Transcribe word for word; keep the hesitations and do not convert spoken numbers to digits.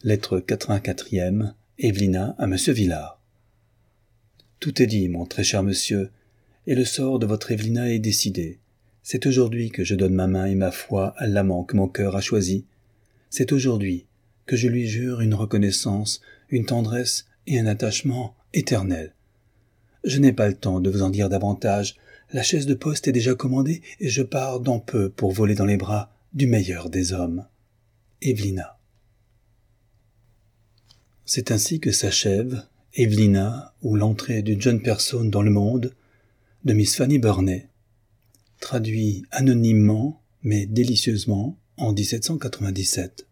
Lettre quatre-vingt-quatrième, Evelina à Monsieur Villard. Tout est dit, mon très cher monsieur, et le sort de votre Evelina est décidé. C'est aujourd'hui que je donne ma main et ma foi à l'amant que mon cœur a choisi. C'est aujourd'hui que je lui jure une reconnaissance, une tendresse et un attachement éternel. Je n'ai pas le temps de vous en dire davantage. La chaise de poste est déjà commandée et je pars dans peu pour voler dans les bras du meilleur des hommes. Evelina. C'est ainsi que s'achève Evelina ou l'entrée d'une jeune personne dans le monde de Miss Fanny Burney, traduit anonymement mais délicieusement en dix-sept cent quatre-vingt-dix-sept.